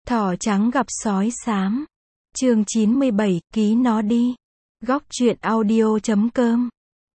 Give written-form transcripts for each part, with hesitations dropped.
Thỏ trắng gặp sói xám. Chương 97, ký nó đi. Góc truyện audio.com.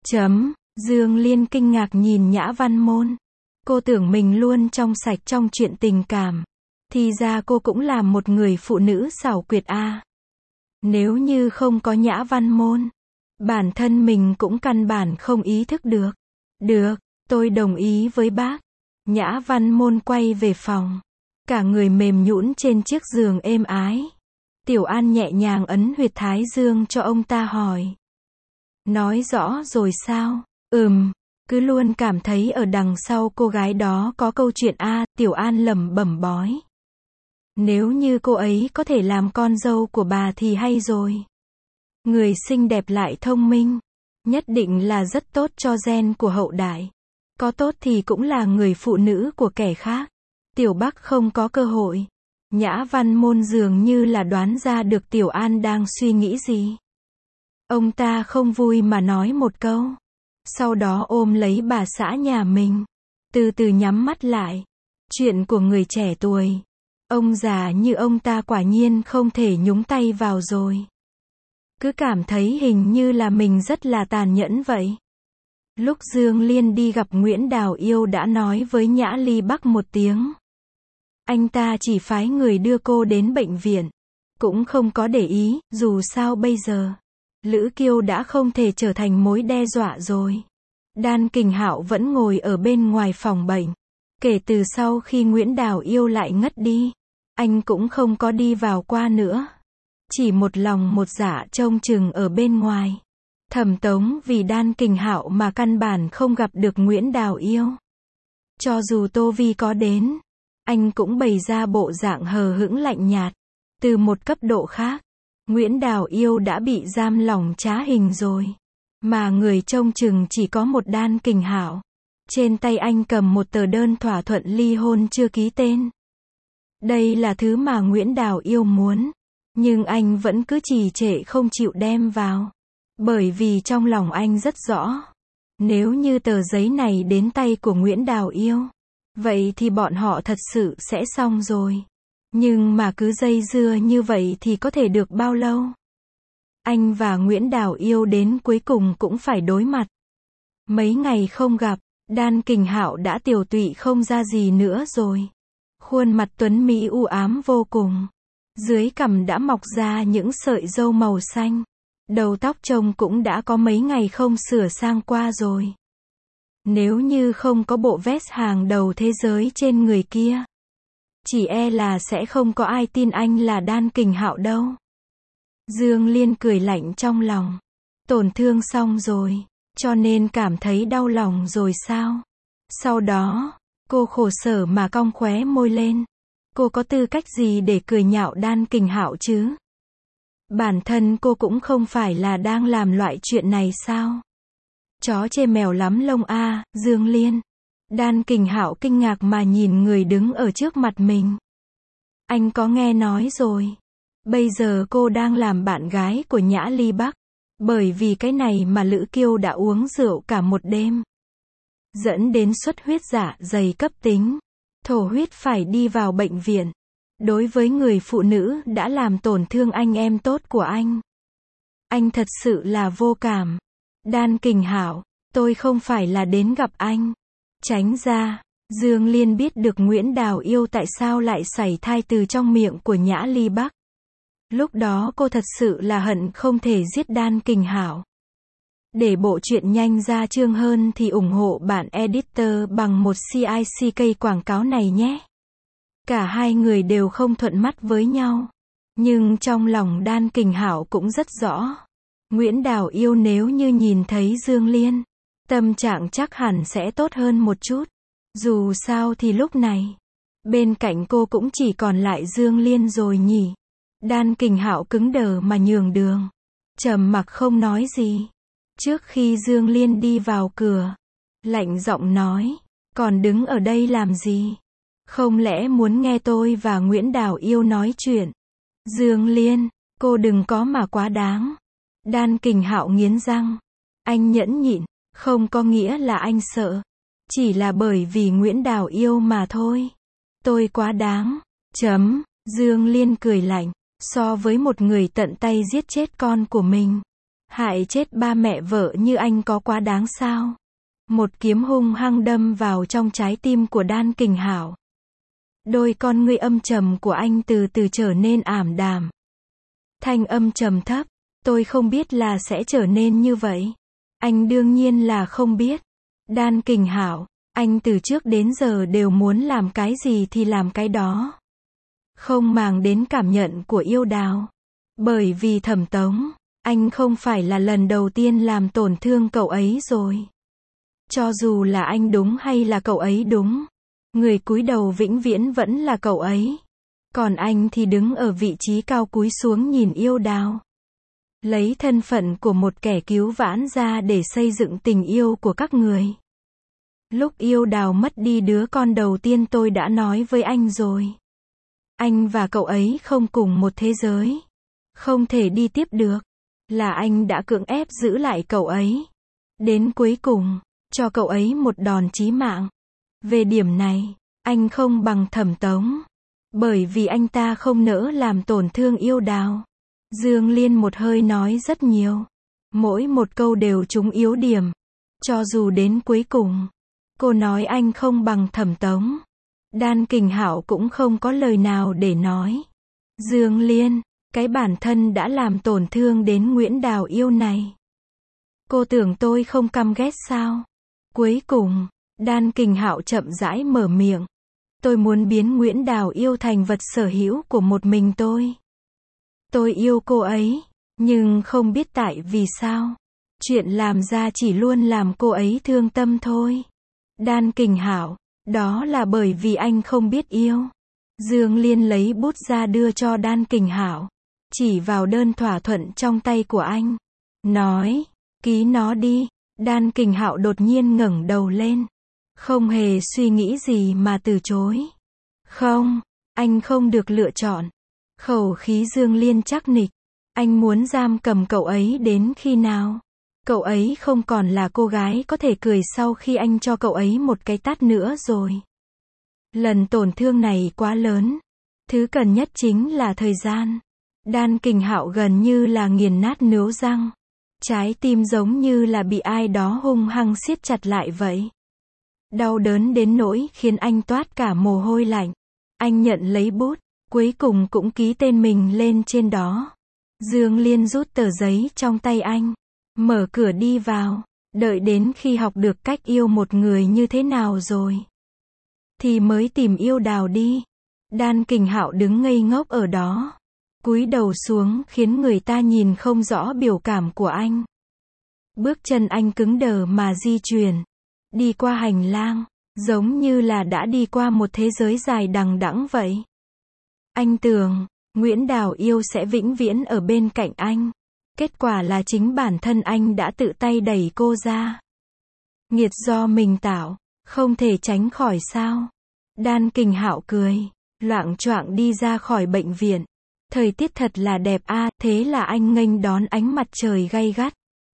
Dương Liên kinh ngạc nhìn Nhã Văn Môn. Cô tưởng mình luôn trong sạch trong chuyện tình cảm. Thì ra cô cũng là một người phụ nữ xảo quyệt a. Nếu như không có Nhã Văn Môn, bản thân mình cũng căn bản không ý thức được. Được, tôi đồng ý với bác. Nhã Văn Môn quay về phòng. Cả người mềm nhũn trên chiếc giường êm ái. Tiểu An nhẹ nhàng ấn huyệt thái dương cho ông ta hỏi. Nói rõ rồi sao? Cứ luôn cảm thấy ở đằng sau cô gái đó có câu chuyện a. Tiểu An lẩm bẩm bói. Nếu như cô ấy có thể làm con dâu của bà thì hay rồi. Người xinh đẹp lại thông minh, nhất định là rất tốt cho gen của hậu đại. Có tốt thì cũng là người phụ nữ của kẻ khác. Tiểu Bắc không có cơ hội. Nhã Văn Môn dường như là đoán ra được Tiểu An đang suy nghĩ gì. Ông ta không vui mà nói một câu. Sau đó ôm lấy bà xã nhà mình. Từ từ nhắm mắt lại. Chuyện của người trẻ tuổi. Ông già như ông ta quả nhiên không thể nhúng tay vào rồi. Cứ cảm thấy hình như là mình rất là tàn nhẫn vậy. Lúc Dương Liên đi gặp Nguyễn Đào Yêu đã nói với Nhã Ly Bắc một tiếng. Anh ta chỉ phái người đưa cô đến bệnh viện. Cũng không có để ý, dù sao bây giờ. Lữ Kiêu đã không thể trở thành mối đe dọa rồi. Đan Kình Hạo vẫn ngồi ở bên ngoài phòng bệnh. Kể từ sau khi Nguyễn Đào Yêu lại ngất đi, anh cũng không có đi vào qua nữa. Chỉ một lòng một dạ trông chừng ở bên ngoài. Thẩm Tống vì Đan Kình Hạo mà căn bản không gặp được Nguyễn Đào Yêu. Cho dù Tô Vi có đến, anh cũng bày ra bộ dạng hờ hững lạnh nhạt. Từ một cấp độ khác, Nguyễn Đào Yêu đã bị giam lỏng trá hình rồi. Mà người trông chừng chỉ có một Đan Kình Hạo. Trên tay anh cầm một tờ đơn thỏa thuận ly hôn chưa ký tên. Đây là thứ mà Nguyễn Đào Yêu muốn. Nhưng anh vẫn cứ trì trệ không chịu đem vào. Bởi vì trong lòng anh rất rõ. Nếu như tờ giấy này đến tay của Nguyễn Đào Yêu, vậy thì bọn họ thật sự sẽ xong rồi. Nhưng mà cứ dây dưa như vậy thì có thể được bao lâu? Anh và Nguyễn Đào Yêu đến cuối cùng cũng phải đối mặt. Mấy ngày không gặp, Đan Kình Hạo đã tiều tụy không ra gì nữa rồi. Khuôn mặt tuấn mỹ u ám vô cùng. Dưới cằm đã mọc ra những sợi râu màu xanh. Đầu tóc trông cũng đã có mấy ngày không sửa sang qua rồi. Nếu như không có bộ vest hàng đầu thế giới trên người kia, chỉ e là sẽ không có ai tin anh là Đan Kình Hạo đâu. Dương Liên cười lạnh trong lòng. Tổn thương xong rồi, cho nên cảm thấy đau lòng rồi sao? Sau đó, cô khổ sở mà cong khóe môi lên. Cô có tư cách gì để cười nhạo Đan Kình Hạo chứ? Bản thân cô cũng không phải là đang làm loại chuyện này sao? Chó chê mèo lắm lông a, Dương Liên. Đan Kình Hạo kinh ngạc mà nhìn người đứng ở trước mặt mình. Anh có nghe nói rồi. Bây giờ cô đang làm bạn gái của Nhã Ly Bắc. Bởi vì cái này mà Lữ Kiêu đã uống rượu cả một đêm. Dẫn đến xuất huyết dạ dày cấp tính. Thổ huyết phải đi vào bệnh viện. Đối với người phụ nữ đã làm tổn thương anh em tốt của anh. Anh thật sự là vô cảm. Đan Kình Hạo, tôi không phải là đến gặp anh. Tránh ra. Dương Liên biết được Nguyễn Đào Yêu tại sao lại sảy thai từ trong miệng của Nhã Ly Bắc. Lúc đó cô thật sự là hận không thể giết Đan Kình Hạo. Để bộ truyện nhanh ra chương hơn thì ủng hộ bạn editor bằng một CICK quảng cáo này nhé. Cả hai người đều không thuận mắt với nhau. Nhưng trong lòng Đan Kình Hạo cũng rất rõ. Nguyễn Đào Yêu nếu như nhìn thấy Dương Liên, tâm trạng chắc hẳn sẽ tốt hơn một chút. Dù sao thì lúc này, bên cạnh cô cũng chỉ còn lại Dương Liên rồi nhỉ. Đan Kình Hạo cứng đờ mà nhường đường. Trầm mặc không nói gì. Trước khi Dương Liên đi vào cửa, lạnh giọng nói, còn đứng ở đây làm gì? Không lẽ muốn nghe tôi và Nguyễn Đào Yêu nói chuyện? Dương Liên, cô đừng có mà quá đáng. Đan Kình Hạo nghiến răng. Anh nhẫn nhịn, không có nghĩa là anh sợ. Chỉ là bởi vì Nguyễn Đào Yêu mà thôi. Tôi quá đáng. Dương Liên cười lạnh, so với một người tận tay giết chết con của mình, hại chết ba mẹ vợ như anh có quá đáng sao? Một kiếm hung hăng đâm vào trong trái tim của Đan Kình Hạo. Đôi con ngươi âm trầm của anh từ từ trở nên ảm đạm. Thanh âm trầm thấp, tôi không biết là sẽ trở nên như vậy. Anh đương nhiên là không biết. Đan Kình Hạo, anh từ trước đến giờ đều muốn làm cái gì thì làm cái đó. Không màng đến cảm nhận của Yêu Đào. Bởi vì Thẩm Tống, anh không phải là lần đầu tiên làm tổn thương cậu ấy rồi. Cho dù là anh đúng hay là cậu ấy đúng, người cúi đầu vĩnh viễn vẫn là cậu ấy. Còn anh thì đứng ở vị trí cao cúi xuống nhìn Yêu Đào. Lấy thân phận của một kẻ cứu vãn ra để xây dựng tình yêu của các người. Lúc Yêu Đào mất đi đứa con đầu tiên tôi đã nói với anh rồi. Anh và cậu ấy không cùng một thế giới. Không thể đi tiếp được. Là anh đã cưỡng ép giữ lại cậu ấy. Đến cuối cùng, cho cậu ấy một đòn chí mạng. Về điểm này, anh không bằng Thẩm Tống. Bởi vì anh ta không nỡ làm tổn thương Yêu Đào. Dương Liên một hơi nói rất nhiều. Mỗi một câu đều trúng yếu điểm. Cho dù đến cuối cùng, cô nói anh không bằng Thẩm Tống. Đan Kình Hạo cũng không có lời nào để nói. Dương Liên, cái bản thân đã làm tổn thương đến Nguyễn Đào Yêu này. Cô tưởng tôi không căm ghét sao? Cuối cùng, Đan Kình Hạo chậm rãi mở miệng. Tôi muốn biến Nguyễn Đào Yêu thành vật sở hữu của một mình tôi. Tôi yêu cô ấy, nhưng không biết tại vì sao. Chuyện làm ra chỉ luôn làm cô ấy thương tâm thôi. Đan Kình Hạo, đó là bởi vì anh không biết yêu. Dương Liên lấy bút ra đưa cho Đan Kình Hạo, chỉ vào đơn thỏa thuận trong tay của anh. Nói, ký nó đi. Đan Kình Hạo đột nhiên ngẩng đầu lên. Không hề suy nghĩ gì mà từ chối. Không, anh không được lựa chọn. Khẩu khí Dương Liên chắc nịch. Anh muốn giam cầm cậu ấy đến khi nào? Cậu ấy không còn là cô gái có thể cười sau khi anh cho cậu ấy một cái tát nữa rồi. Lần tổn thương này quá lớn. Thứ cần nhất chính là thời gian. Đan Kình Hạo gần như là nghiền nát nướu răng. Trái tim giống như là bị ai đó hung hăng siết chặt lại vậy. Đau đớn đến nỗi khiến anh toát cả mồ hôi lạnh. Anh nhận lấy bút, cuối cùng cũng ký tên mình lên trên đó. Dương Liên rút tờ giấy trong tay anh, mở cửa đi vào, đợi đến khi học được cách yêu một người như thế nào rồi, thì mới tìm Yêu Đào đi. Đan Kình Hạo đứng ngây ngốc ở đó, cúi đầu xuống khiến người ta nhìn không rõ biểu cảm của anh. Bước chân anh cứng đờ mà di chuyển, đi qua hành lang, giống như là đã đi qua một thế giới dài đằng đẵng vậy. Anh tưởng, Nguyễn Đào Yêu sẽ vĩnh viễn ở bên cạnh anh. Kết quả là chính bản thân anh đã tự tay đẩy cô ra. Nghiệt do mình tạo, không thể tránh khỏi sao. Đan Kình Hạo cười, loạng choạng đi ra khỏi bệnh viện. Thời tiết thật là đẹp a, thế là anh nghênh đón ánh mặt trời gay gắt.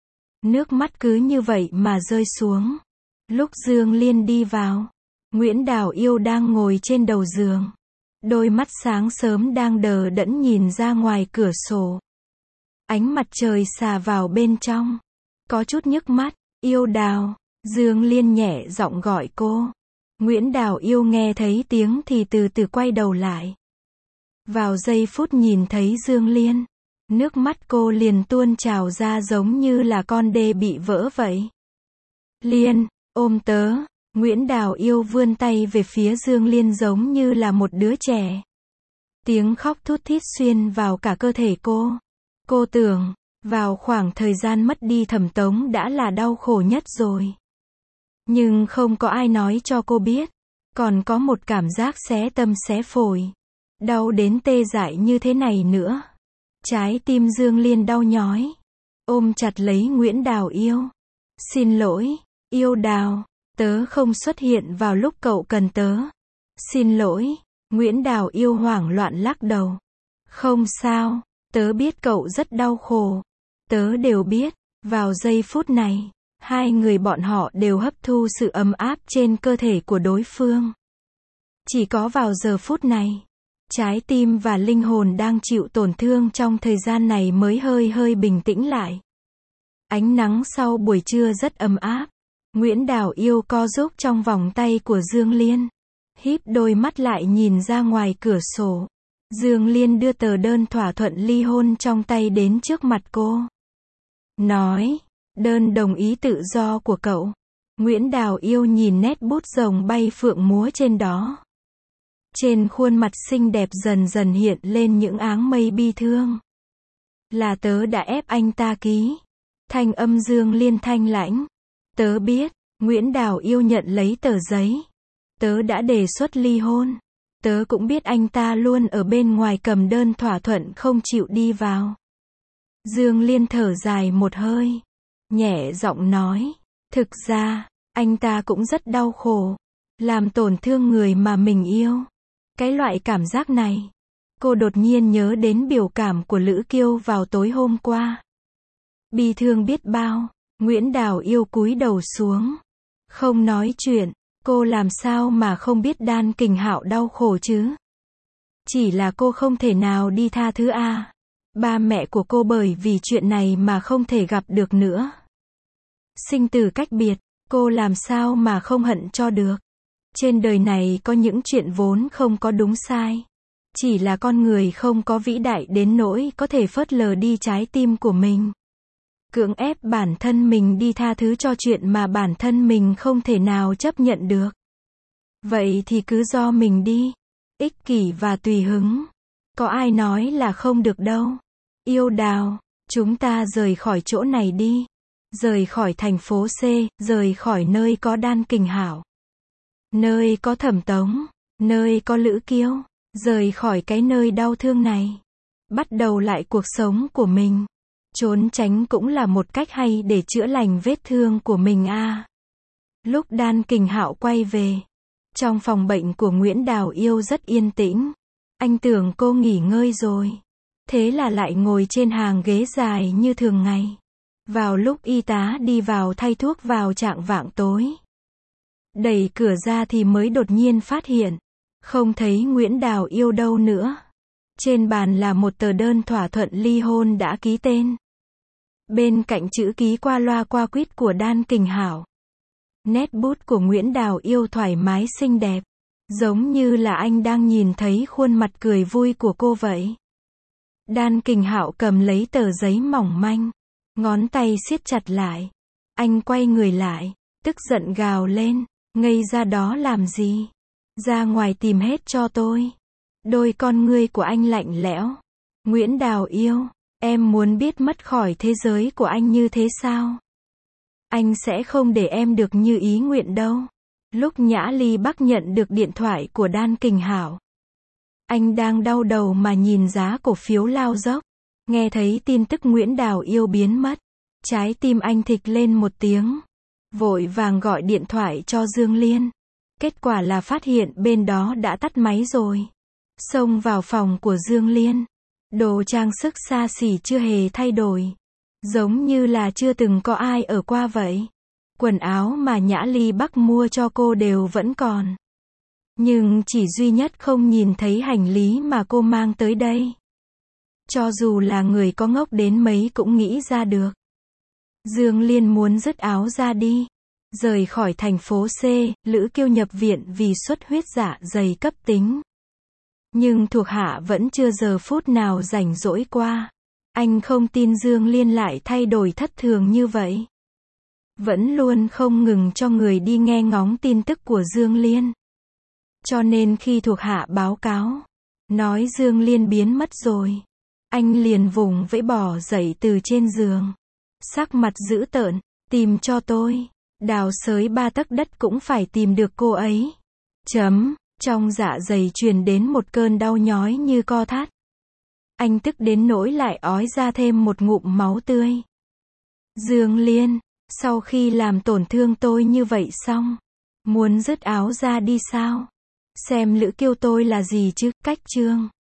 Nước mắt cứ như vậy mà rơi xuống. Lúc Dương Liên đi vào, Nguyễn Đào Yêu đang ngồi trên đầu giường. Đôi mắt sáng sớm đang đờ đẫn nhìn ra ngoài cửa sổ. Ánh mặt trời xà vào bên trong. Có chút nhức mắt. Yêu Đào. Dương Liên nhẹ giọng gọi cô. Nguyễn Đào Yêu nghe thấy tiếng thì từ từ quay đầu lại. Vào giây phút nhìn thấy Dương Liên, nước mắt cô liền tuôn trào ra giống như là con đê bị vỡ vậy. Liên, ôm tớ. Nguyễn Đào Yêu vươn tay về phía Dương Liên giống như là một đứa trẻ. Tiếng khóc thút thít xuyên vào cả cơ thể cô. Cô tưởng, vào khoảng thời gian mất đi Thẩm Tống đã là đau khổ nhất rồi. Nhưng không có ai nói cho cô biết. Còn có một cảm giác xé tâm xé phổi. Đau đến tê dại như thế này nữa. Trái tim Dương Liên đau nhói. Ôm chặt lấy Nguyễn Đào Yêu. Xin lỗi, Yêu Đào. Tớ không xuất hiện vào lúc cậu cần tớ. Xin lỗi. Nguyễn Đào Yêu hoảng loạn lắc đầu. Không sao, tớ biết cậu rất đau khổ. Tớ đều biết. Vào giây phút này, hai người bọn họ đều hấp thu sự ấm áp trên cơ thể của đối phương. Chỉ có vào giờ phút này, Trái tim và linh hồn đang chịu tổn thương trong thời gian này mới hơi hơi bình tĩnh lại. Ánh nắng sau buổi trưa rất ấm áp. Nguyễn Đào Yêu co giúp trong vòng tay của Dương Liên. Híp đôi mắt lại nhìn ra ngoài cửa sổ. Dương Liên đưa tờ đơn thỏa thuận ly hôn trong tay đến trước mặt cô. Nói, đơn đồng ý tự do của cậu. Nguyễn Đào Yêu nhìn nét bút rồng bay phượng múa trên đó. Trên khuôn mặt xinh đẹp dần dần hiện lên những áng mây bi thương. Là tớ đã ép anh ta ký. Thanh âm Dương Liên thanh lãnh. Tớ biết, Nguyễn Đào Yêu nhận lấy tờ giấy. Tớ đã đề xuất ly hôn. Tớ cũng biết anh ta luôn ở bên ngoài cầm đơn thỏa thuận không chịu đi vào. Dương Liên thở dài một hơi. Nhẹ giọng nói. Thực ra, anh ta cũng rất đau khổ. Làm tổn thương người mà mình yêu. Cái loại cảm giác này. Cô đột nhiên nhớ đến biểu cảm của Lữ Kiêu vào tối hôm qua. Bi thương biết bao. Nguyễn Đào Yêu cúi đầu xuống. Không nói chuyện. Cô làm sao mà không biết Đan Kình Hạo đau khổ chứ? Chỉ là cô không thể nào đi tha thứ à. Ba mẹ của cô bởi vì chuyện này mà không thể gặp được nữa. Sinh tử cách biệt, cô làm sao mà không hận cho được. Trên đời này có những chuyện vốn không có đúng sai. Chỉ là con người không có vĩ đại đến nỗi có thể phớt lờ đi trái tim của mình. Cưỡng ép bản thân mình đi tha thứ cho chuyện mà bản thân mình không thể nào chấp nhận được. Vậy thì cứ do mình đi. Ích kỷ và tùy hứng. Có ai nói là không được đâu. Yêu Đào, chúng ta rời khỏi chỗ này đi. Rời khỏi thành phố C, rời khỏi nơi có Đan Kình Hạo. Nơi có Thẩm Tống, nơi có Lữ Kiêu. Rời khỏi cái nơi đau thương này. Bắt đầu lại cuộc sống của mình. Trốn tránh cũng là một cách hay để chữa lành vết thương của mình à. Lúc Đan Kình Hạo quay về, trong phòng bệnh của Nguyễn Đào Yêu rất yên tĩnh. Anh tưởng cô nghỉ ngơi rồi. Thế là lại ngồi trên hàng ghế dài như thường ngày. Vào lúc y tá đi vào thay thuốc vào chạng vạng tối. Đẩy cửa ra thì mới đột nhiên phát hiện. Không thấy Nguyễn Đào Yêu đâu nữa. Trên bàn là một tờ đơn thỏa thuận ly hôn đã ký tên. Bên cạnh chữ ký qua loa qua quýt của Đan Kình Hạo. Nét bút của Nguyễn Đào Yêu thoải mái xinh đẹp. Giống như là anh đang nhìn thấy khuôn mặt cười vui của cô vậy. Đan Kình Hạo cầm lấy tờ giấy mỏng manh. Ngón tay siết chặt lại. Anh quay người lại. Tức giận gào lên. Ngây ra đó làm gì? Ra ngoài tìm hết cho tôi. Đôi con ngươi của anh lạnh lẽo. Nguyễn Đào Yêu, em muốn biết mất khỏi thế giới của anh như thế sao? Anh sẽ không để em được như ý nguyện đâu. Lúc Nhã Ly Bắc nhận được điện thoại của Đan Kình Hạo. Anh đang đau đầu mà nhìn giá cổ phiếu lao dốc. Nghe thấy tin tức Nguyễn Đào Yêu biến mất. Trái tim anh thịch lên một tiếng. Vội vàng gọi điện thoại cho Dương Liên. Kết quả là phát hiện bên đó đã tắt máy rồi. Xông vào phòng của Dương Liên. Đồ trang sức xa xỉ chưa hề thay đổi. Giống như là chưa từng có ai ở qua vậy. Quần áo mà Nhã Ly Bắc mua cho cô đều vẫn còn. Nhưng chỉ duy nhất không nhìn thấy hành lý mà cô mang tới đây. Cho dù là người có ngốc đến mấy cũng nghĩ ra được. Dương Liên muốn dứt áo ra đi. Rời khỏi thành phố C, Lữ Kiêu nhập viện vì xuất huyết dạ dày cấp tính. Nhưng thuộc hạ vẫn chưa giờ phút nào rảnh rỗi qua. Anh không tin Dương Liên lại thay đổi thất thường như vậy. Vẫn luôn không ngừng cho người đi nghe ngóng tin tức của Dương Liên. Cho nên khi thuộc hạ báo cáo, nói Dương Liên biến mất rồi, anh liền vùng vẫy bò dậy từ trên giường. Sắc mặt dữ tợn, tìm cho tôi. Đào xới 3 tấc đất cũng phải tìm được cô ấy. Trong dạ dày truyền đến một cơn đau nhói như co thắt. Anh tức đến nỗi lại ói ra thêm một ngụm máu tươi. Dương Liên, sau khi làm tổn thương tôi như vậy xong, muốn dứt áo ra đi sao? Xem Lữ Kiêu tôi là gì chứ? Cách chương